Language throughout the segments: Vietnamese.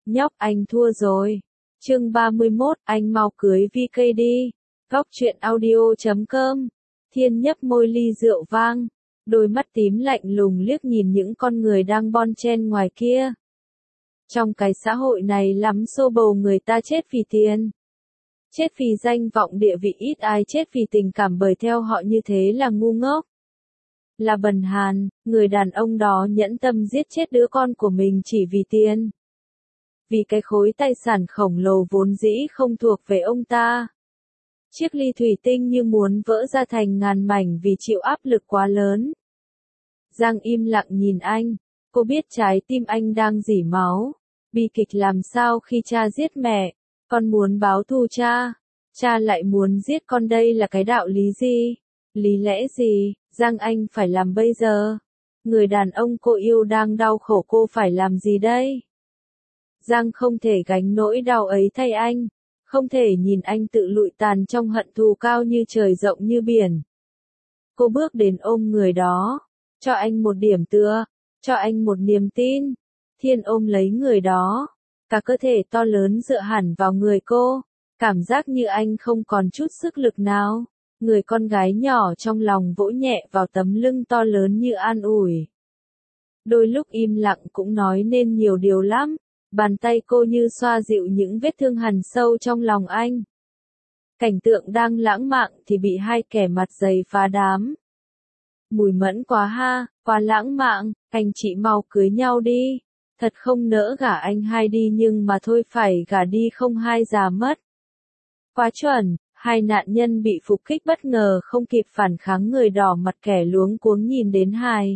Nhóc anh thua rồi. Chương 31, anh mau cưới VK đi. Góc truyện audio.com. Thiên nhấp môi ly rượu vang, đôi mắt tím lạnh lùng liếc nhìn những con người đang bon chen ngoài kia. Trong cái xã hội này lắm xô bồ người ta chết vì tiền. Chết vì danh vọng địa vị, ít ai chết vì tình cảm, bởi theo họ như thế là ngu ngốc. Là bần hàn, người đàn ông đó nhẫn tâm giết chết đứa con của mình chỉ vì tiền. Vì cái khối tài sản khổng lồ vốn dĩ không thuộc về ông ta. Chiếc ly thủy tinh như muốn vỡ ra thành ngàn mảnh vì chịu áp lực quá lớn. Giang im lặng nhìn anh, cô biết trái tim anh đang rỉ máu. Bi kịch làm sao khi cha giết mẹ, con muốn báo thù cha, cha lại muốn giết con, đây là cái đạo lý gì? Lý lẽ gì, Giang anh phải làm bây giờ? Người đàn ông cô yêu đang đau khổ, cô phải làm gì đây? Giang không thể gánh nỗi đau ấy thay anh, không thể nhìn anh tự lụi tàn trong hận thù cao như trời rộng như biển. Cô bước đến ôm người đó, cho anh một điểm tựa, cho anh một niềm tin. Thiên ôm lấy người đó, cả cơ thể to lớn dựa hẳn vào người cô, cảm giác như anh không còn chút sức lực nào. Người con gái nhỏ trong lòng vỗ nhẹ vào tấm lưng to lớn như an ủi. Đôi lúc im lặng cũng nói nên nhiều điều lắm, bàn tay cô như xoa dịu những vết thương hằn sâu trong lòng anh. Cảnh tượng đang lãng mạn thì bị hai kẻ mặt dày phá đám. Mùi mẫn quá ha, quá lãng mạn, anh chị mau cưới nhau đi. Thật không nỡ gả anh hai đi, nhưng mà thôi phải gả đi không hai già mất. Quá chuẩn, hai nạn nhân bị phục kích bất ngờ không kịp phản kháng, người đỏ mặt kẻ luống cuống nhìn đến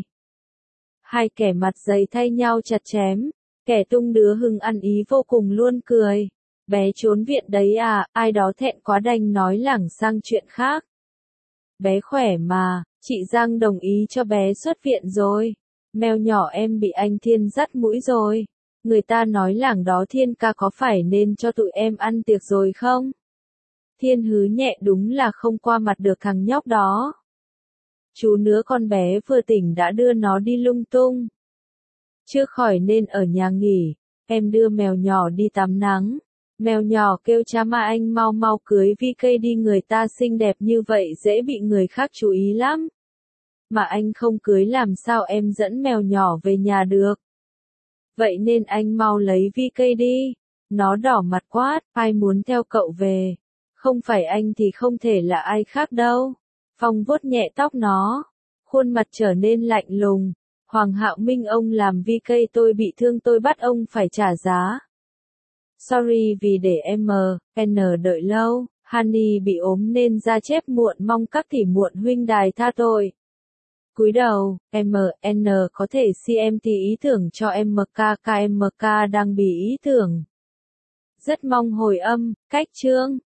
hai kẻ mặt dày thay nhau chặt chém, kẻ tung đứa hưng ăn ý vô cùng luôn cười. Bé trốn viện đấy à, ai đó thẹn quá đành nói lảng sang chuyện khác. Bé khỏe mà, chị Giang đồng ý cho bé xuất viện rồi. Mèo nhỏ em bị anh Thiên dắt mũi rồi. Người ta nói làng đó Thiên ca có phải nên cho tụi em ăn tiệc rồi không? Thiên hứ nhẹ, đúng là không qua mặt được thằng nhóc đó. Chú nữa con bé vừa tỉnh đã đưa nó đi lung tung. Chưa khỏi nên ở nhà nghỉ, em đưa mèo nhỏ đi tắm nắng. Mèo nhỏ kêu cha mà anh mau mau cưới VK đi, người ta xinh đẹp như vậy dễ bị người khác chú ý lắm. Mà anh không cưới làm sao em dẫn mèo nhỏ về nhà được. Vậy nên anh mau lấy VK đi. Nó đỏ mặt quát, ai muốn theo cậu về? Không phải anh thì không thể là ai khác đâu. Phong vuốt nhẹ tóc nó, khuôn mặt trở nên lạnh lùng. Hoàng Hạo Minh, ông làm VK tôi bị thương, tôi bắt ông phải trả giá. Sorry vì để em N đợi lâu, Honey bị ốm nên ra chép muộn, mong các tỷ muộn huynh đài tha tội. Cúi đầu, N có thể CMT ý tưởng cho MK đang bị ý tưởng. Rất mong hồi âm, cách chương.